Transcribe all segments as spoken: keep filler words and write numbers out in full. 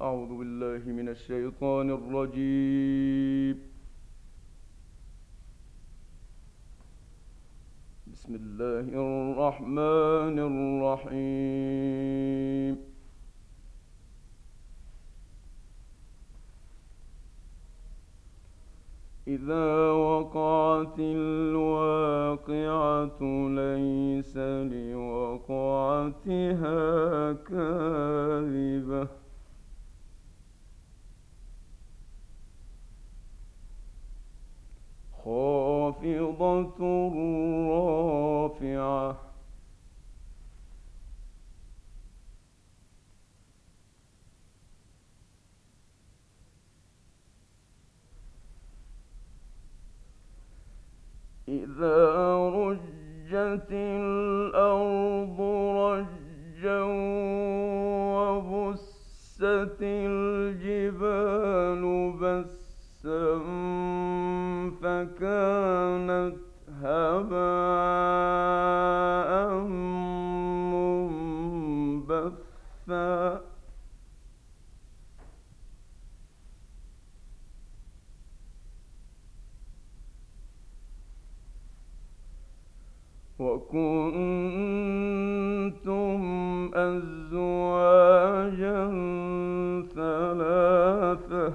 أعوذ بالله من الشيطان الرجيم. بسم الله الرحمن الرحيم. إذا وقعت الواقعة ليس لوقعتها كاذبة خافضة رافعة إذا رجت الأرض رجا وبست الجبال بسا فكانت هباء منبثا وكنتم أزواجا ثلاثة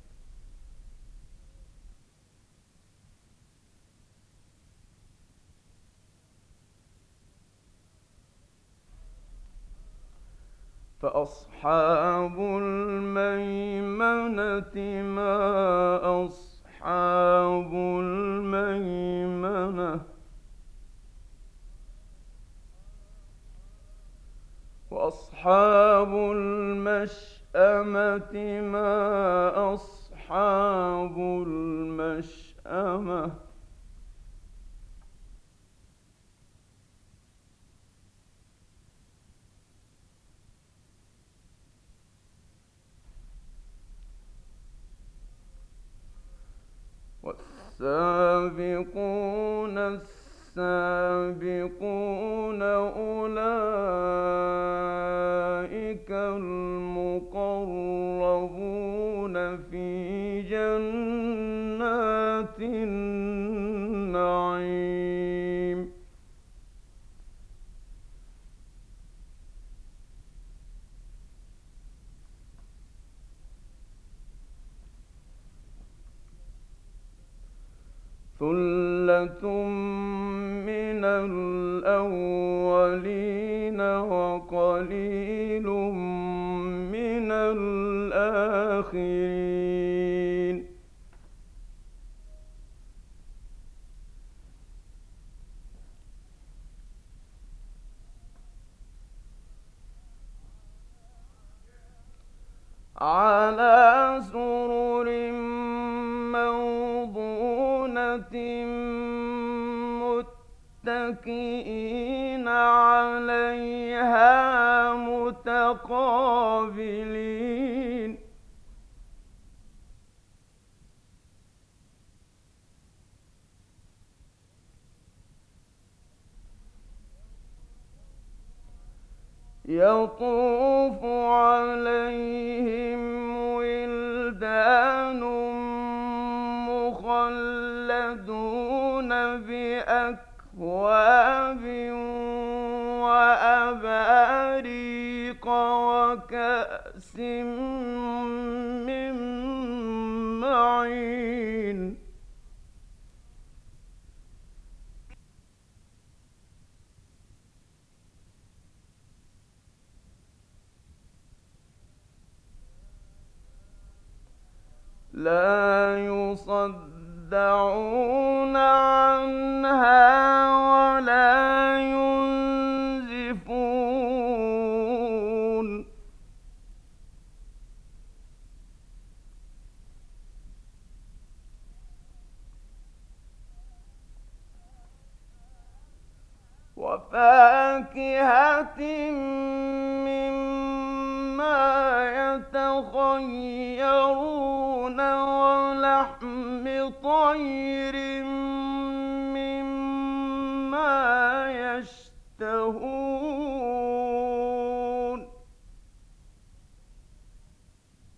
فأصحاب الميمنة ما أصحاب الميمنة وأصحاب المشأمة ما أصحاب المشأمة والسابقون السابقون أولئك المقربون في جنات النعيم ثلة من الأولين وقليل من الآخرين على سرر موضونة متكئين عليها متقابلين يطوف عليهم ولدان مخلدون بأكواب وأباريق وكأس من معين لا يصدعون عنها ولا ينزفون وفاكهة مما يتخيرون ولحم طير مما يشتهون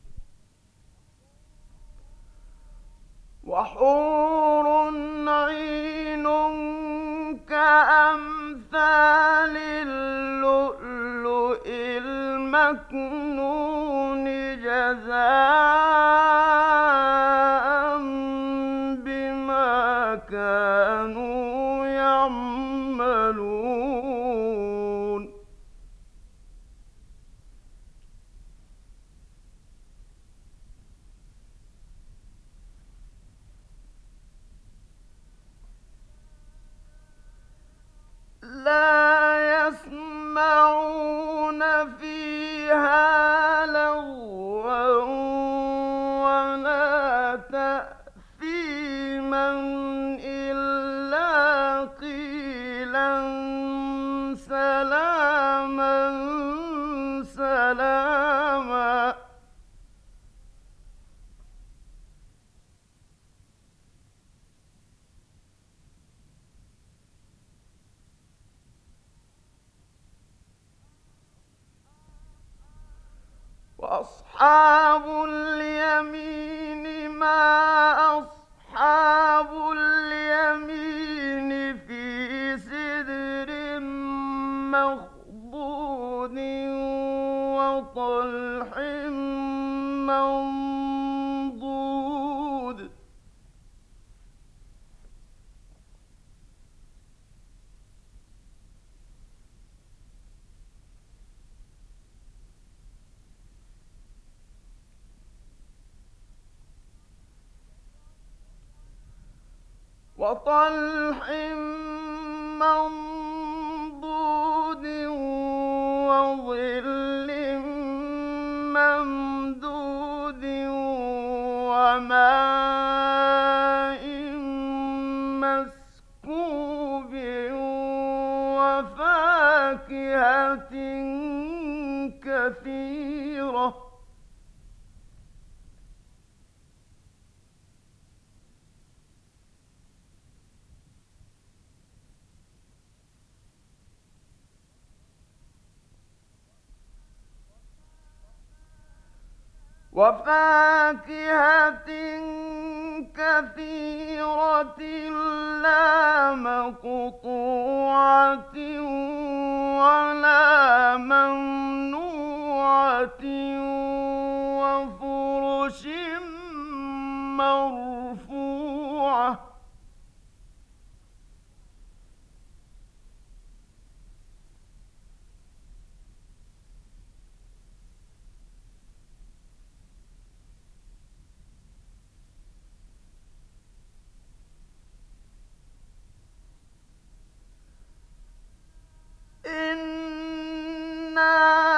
وحور عين كأمثال اللؤلؤ المكنون جزاء بما كانوا يعملون لا يسمعون فيها لغوا ولا تأثيما إلا قيلا سلاما سلاما وأصحاب اليمين ما أصحاب اليمين في سدر مخضود وطلح منضود وطلح منضود وظل ممدود وماء مسكوب وفاكهة كثيرة وفاكهة كثيرة لا مقطوعة ولا ممنوعة وفرش مرفوعة إنا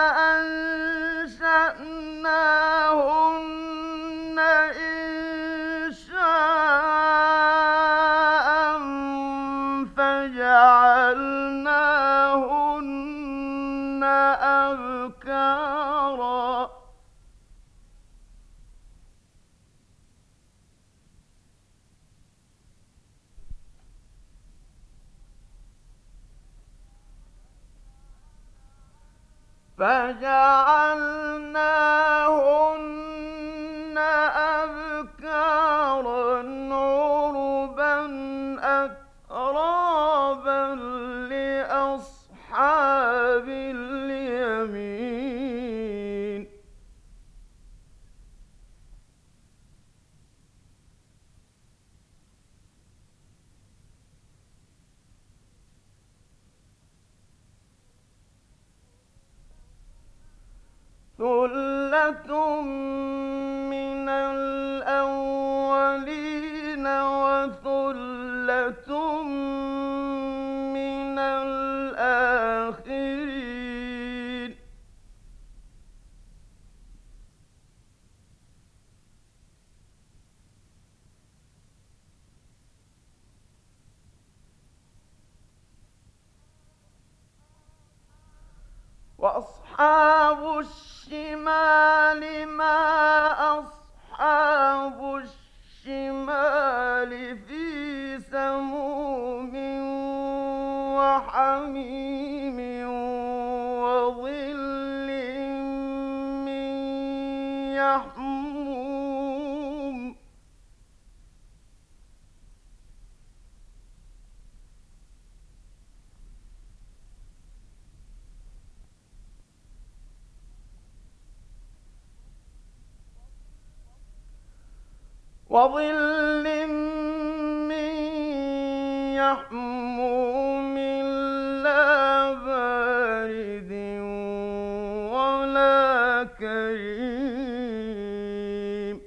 أنشأناهن إنشاء فجعلناهن أبكارا فجعلناهن أبكارا عربا أترابا لأصحاب اليمين ثلة من الأولين وثلة من الآخرين وأصحاب الشمال ما أصحاب الشمال في سموم وحميم وظل من يحموم وظل من يحموم لا بارد ولا كريم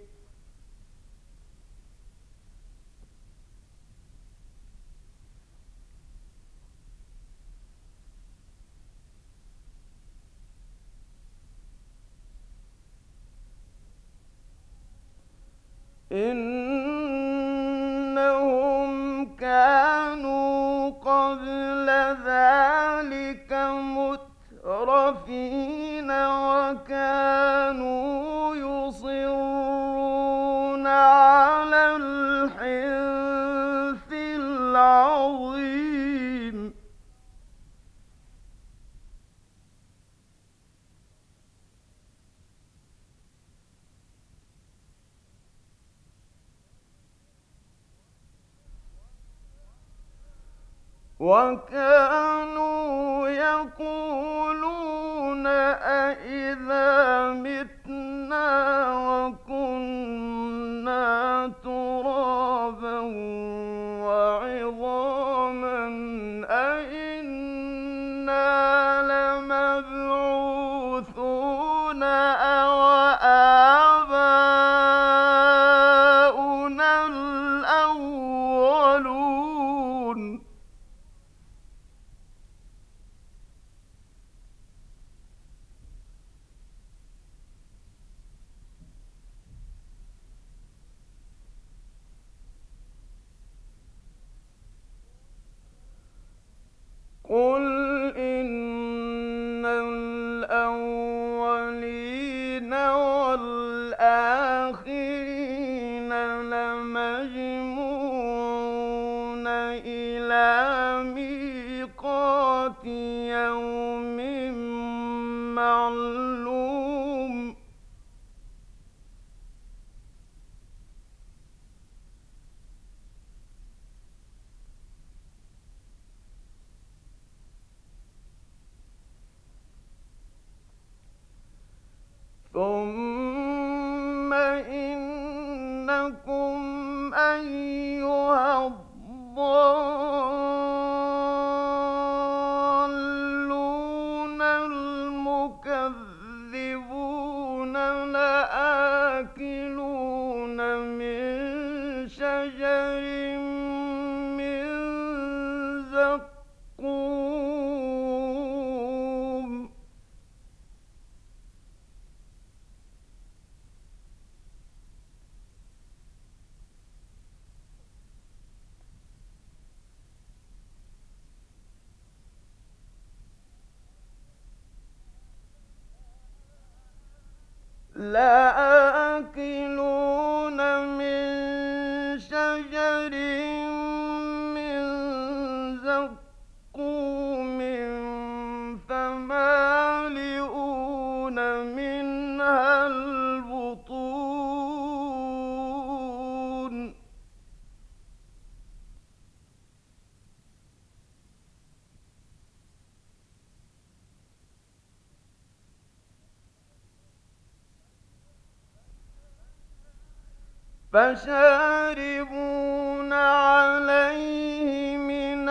إنهم كانوا قبل ذلك مترفين وكانوا يصرون على الحنث العظيم وكانوا يقولون أإذا متنا وكنا ترابا وعظاما أإنا لمبعوثون أو آباؤنا الأولون قل إن الأولين والآخرين لمجموعون إلى ميقات يوم معلوم ثم إنكم أيها الضالون المكذبون لآكلون من شجر من زقوم لآكلون من شجر من زقوم فمالئون منها البطون فشاربون عليه من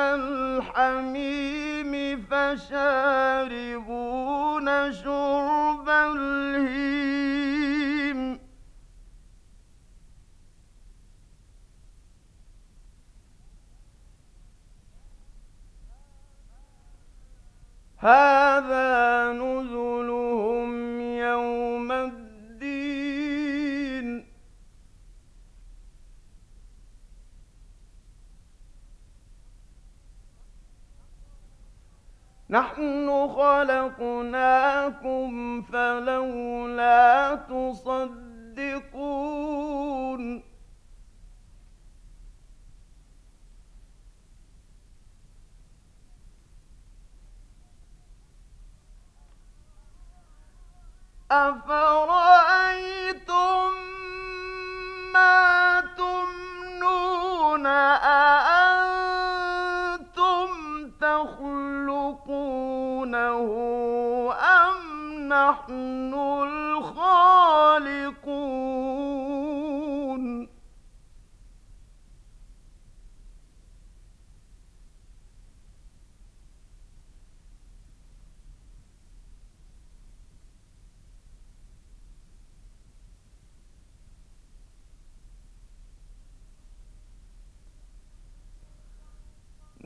الحميم فشاربون شرب الهيم هذا نزلهم يوم الدين نحن خلقناكم فلولا تصدقون أفرأيتم ما تمنون أأنتم تخلقونه أم نحن الخالقون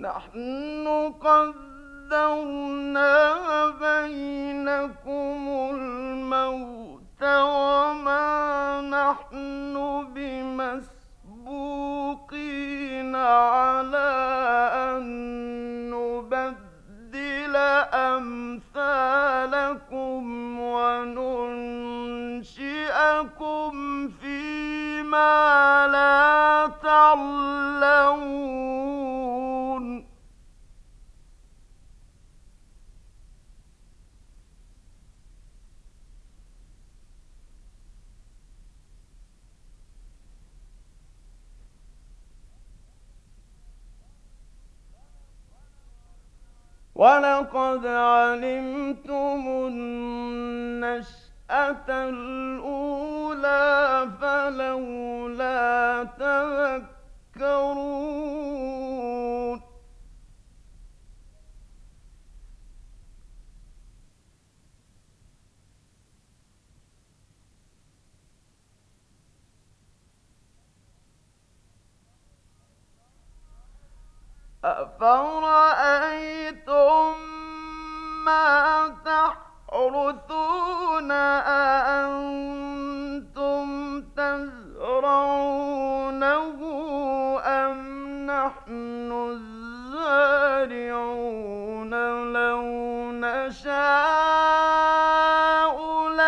نحن قدرنا بينكم الموت وما نحن بمسبوقين على أن نبدل أمثالكم وننشئكم فيما لا تعلمون. وَلَقَدْ عَلِمْتُمُ النَّشْأَةَ الْأُولَىٰ فَلَوْلَا تَذَكَّرُونَ أَفَرَأَيْتُم مَّا تَحْرُثُونَ أَأَنتُمْ تَزْرَعُونَهُ أَمْ نَحْنُ الزَّارِعُونَ لَوْ نَشَاءُ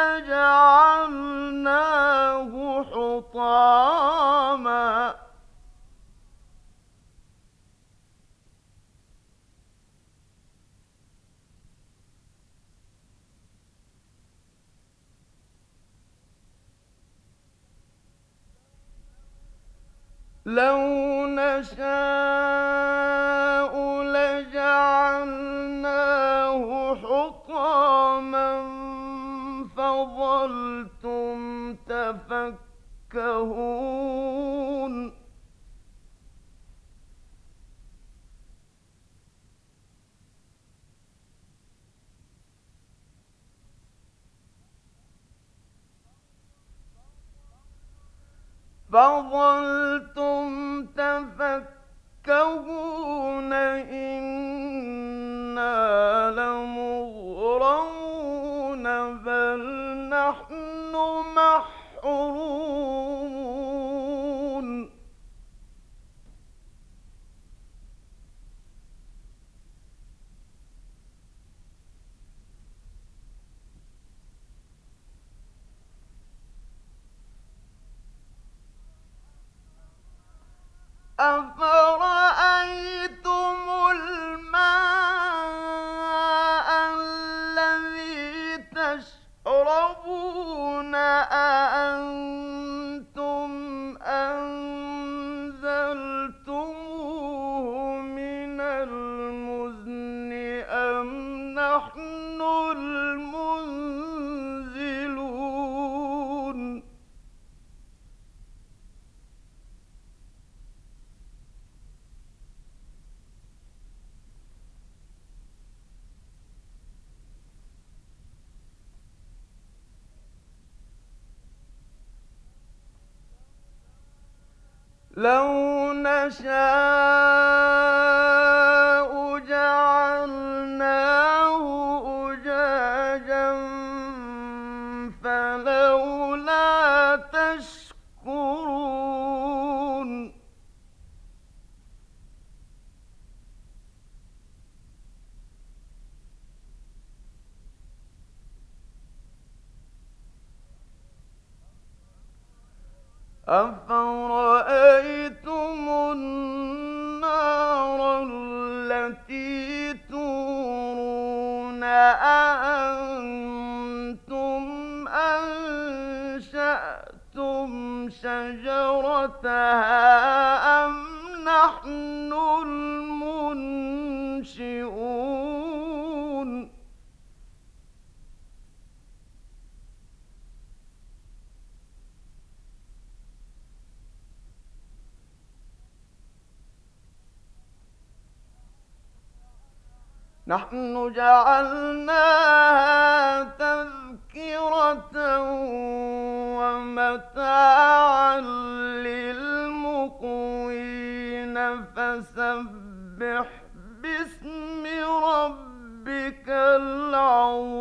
لَجَعَلْنَاهُ حُطَامًا لو نشاء لجعلناه حطاما فظلتم تفكهون فظلتم تفكهون إنا لمغرمون بل نحن محرومون أفرأيتم الماء الذي تشربون أأنتم أنزلتموه من المزن أم نحن المنزلون لو نشاء جعلناه أجاجا فلولا تشكرون أفرأيتم النار التي تورون أأنتم أنشأتم شجرتها أم نحن المنشئون نحن جعلناها تذكرة ومتاعا للمقوين فسبح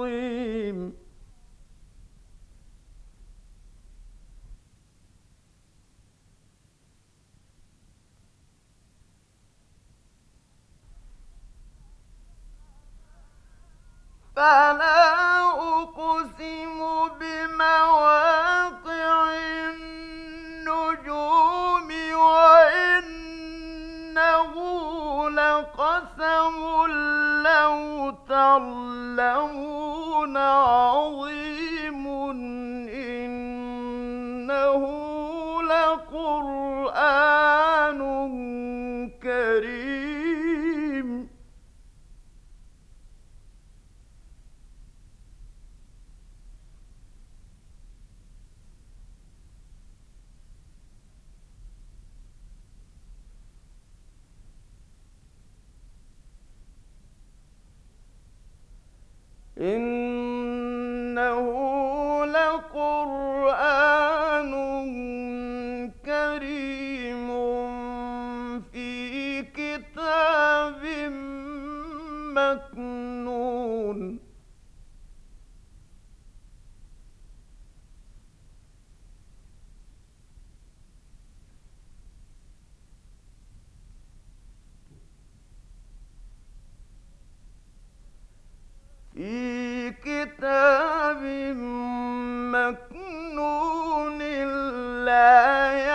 عظيم. فلا أقسم بمواقع النجوم وإنه لقسم لو تعلمون عظيم. إنه لقرآن كريم. إنه لقرآن كريم في كتاب مكنون. في كتاب مكنون لا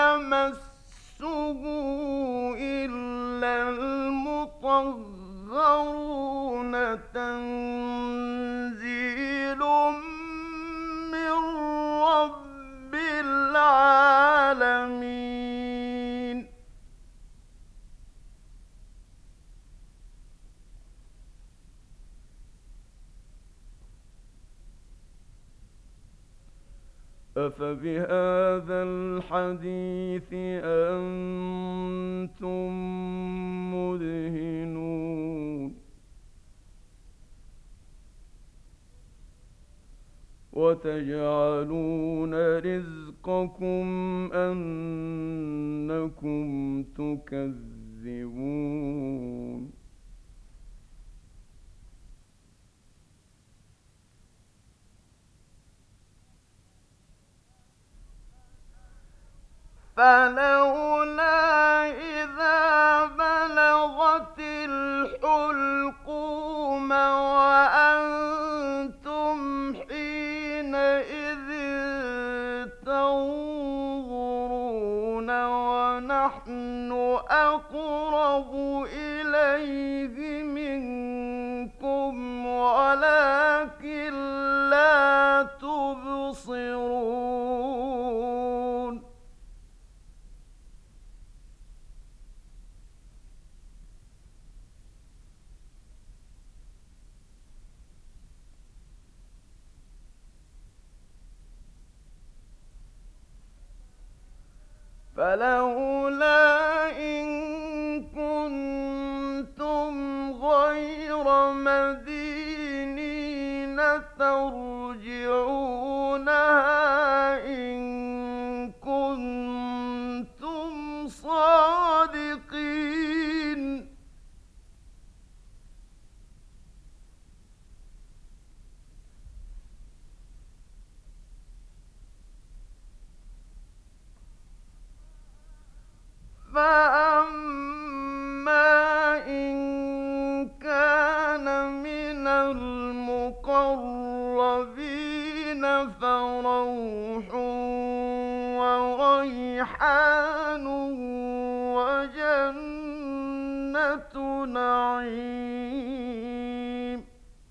يمسه إلا المطهرون. تنزيل من رب العالمين. أفبهذا الحديث أنتم مدهنون. وتجعلون رزقكم أنكم تكذبون. فلولا إذا بلغت الحلقوم وأنتم حينئذ تنظرون ونحن أقرب إليه منكم ولكن لا تبصرون. فلولا إن كنتم غير مدينين ترجعونها إن كنتم صادقين. فأما إن كان من المقربين فروح وريحان وجنة نعيم.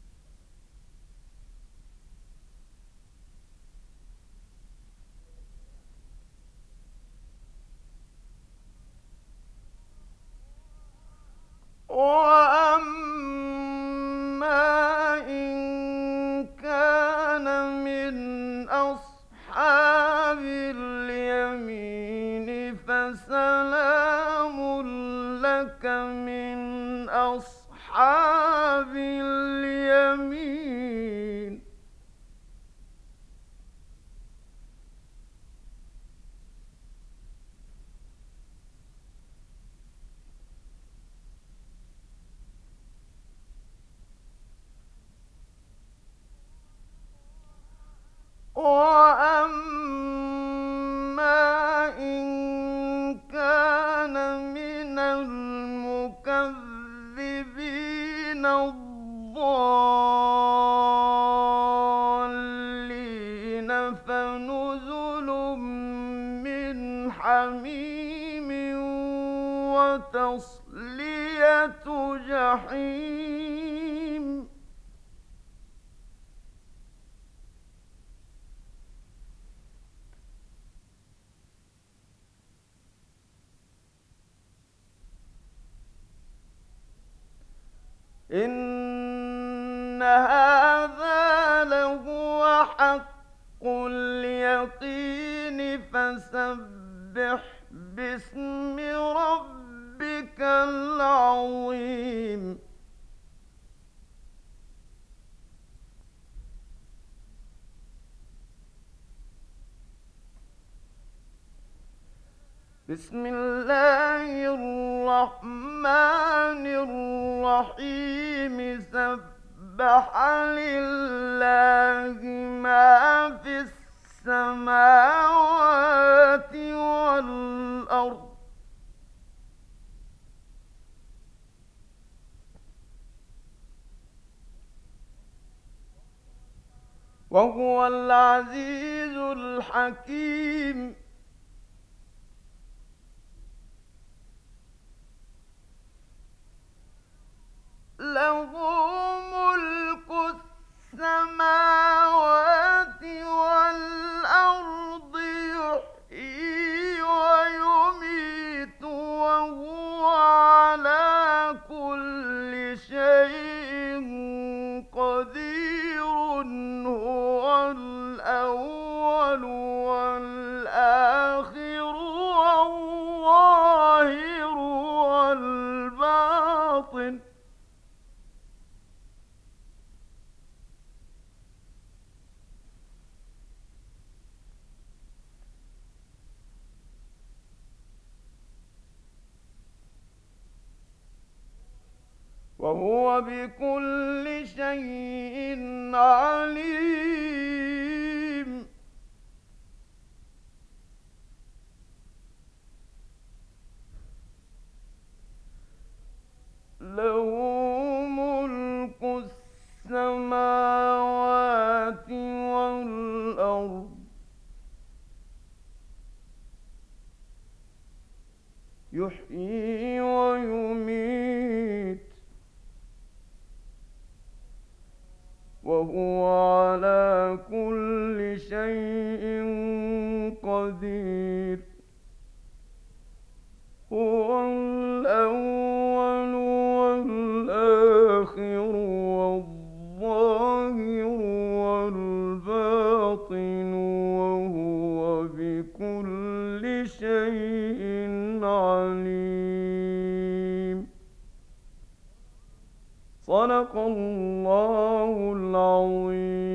وأما إن كان من أصحاب اليمين فسلام لك من أصحاب حميم وتصلية جحيم. إن هذا لهو حق اليقين فسبح باسم ربك العظيم. بسم الله الرحمن الرحيم سبح لله ما في السماوات والأرض وهو العزيز الحكيم. له ملك السماوات والأرض يحيي ويميت وهو على كل شيء قدير. هو الأول والآخر والظاهر والباطن وهو بكل شيء عليم. له ملك السماوات والأرض يحيي ويميت وهو على كل شيء قدير. هو الأول والآخر والظاهر والباطن وهو بكل شيء عليم. صدق الله العظيم.